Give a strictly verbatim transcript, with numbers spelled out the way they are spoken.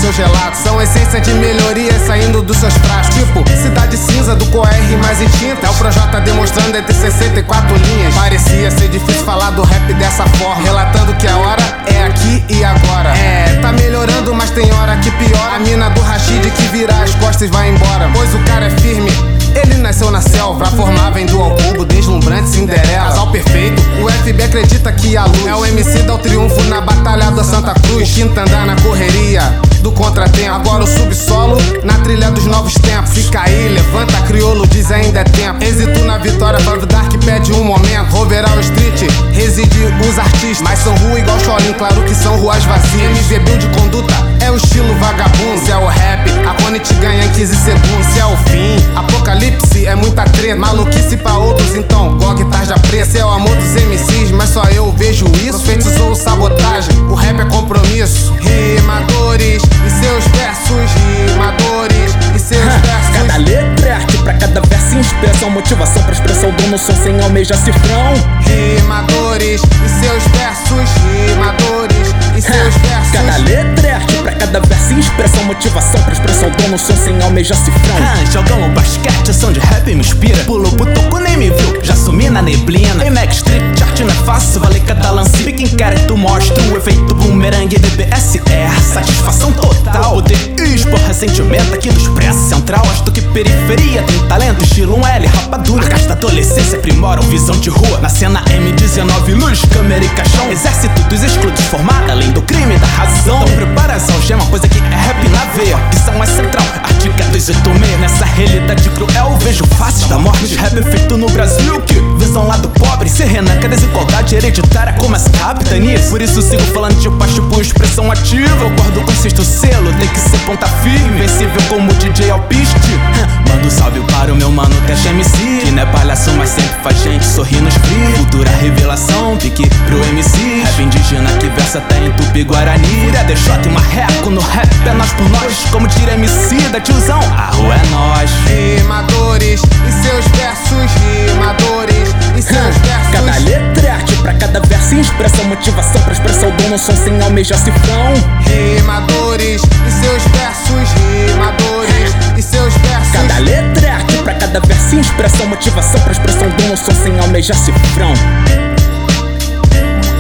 seu gelato. São essência de melhoria saindo dos seus frascos. Tipo, cidade cinza do Coer mais em tinta. É o Projota demonstrando entre sessenta e quatro linhas. Parecia ser difícil falar do rap dessa forma, relatando que a hora é aqui e agora. É, tá melhorando, mas tem hora que piora. A mina do Rashid que vira as costas e vai embora. Pois o cara é firme, ele nasceu na selva. Pra formar vem do ao cubo, deslumbrante Cinderela. Casal perfeito, o F B acredita que a luz é o M C dá o triunfo na batalha da Santa Cruz. O quinta andar na correria do contratempo. Agora o subsolo na trilha dos novos tempos. Fica aí, levanta crioulo, diz ainda é tempo. Êxito na vitória, Love Dark pede um momento. Overall Street, reside os artistas, mas são rua igual Cholim, claro que são ruas vazias. M V Build de conduta é o estilo vagabundo. Se é o rap, a Cone te ganha em quinze segundos. Se é o fim, apocalipse é muita treta. Maluquice pra outros, então Gog tarja preta. Se é o amor dos M Cs, mas só eu vejo isso. Profetizou sabotagem, o rap é compromisso. Rimadores e seus versos, rimadores e seus versos. Cada letra é arte, pra cada verso inspiração, motivação pra expressão do som sem almeja cifrão. Rimadores e seus versos, rimadores e seus versos. Cada letra é arte, pra cada verso inspiração, motivação pra expressão do som sem almeja cifrão. Ah, jogamos basquete, ação de rap me inspira. Pulou pro toco, nem me viu, já sumi na neblina. Em Mac Street Chart não é fácil, vale cada lance. Pique em quer tu mostra o efeito bumerangue. B B S R, satisfação total. Poder expor ressentimento aqui no Expresso Central. Acho que periferia tem talento, estilo um L, rapadura. Marcas da adolescência aprimoram visão de rua. Na cena M dezenove, luz, câmera e caixão. Exército dos excluídos formado além do crime e da razão. Então prepara essa algema, pois aqui é rap na veia. Opção é central, artiga dois oito seis. Nessa realidade cruel, vejo faces da morte. Rap feito no Brasil, que visão lá do pobre. Se renanca a desigualdade hereditária como essa capitania. Por isso sigo falando de baixo por expressão ativa. Concordo com o sexto selo, tem que ser ponta firme. Invencível como o D J Alpiste. Mando salve para o meu mano Cash M C, que não é palhaço, mas sempre faz gente sorrir nos frios. Futura revelação, pique pro M C. Rap indígena que versa até em Tupi-Guarani. Fúria, D J e marreco, no rap é nós por nós. Como tira M C da tiozão, a rua é nós. Rimadores e seus versos, rimadores e seus versos. Cada letra é arte, pra cada verso inspiração, motivação pra expressão do som sem almeja cifrão. Rimadores e seus versos, rimadores e seus versos. Cada letra é arte, pra cada verso inspiração, motivação pra expressão do som sem almeja cifrão.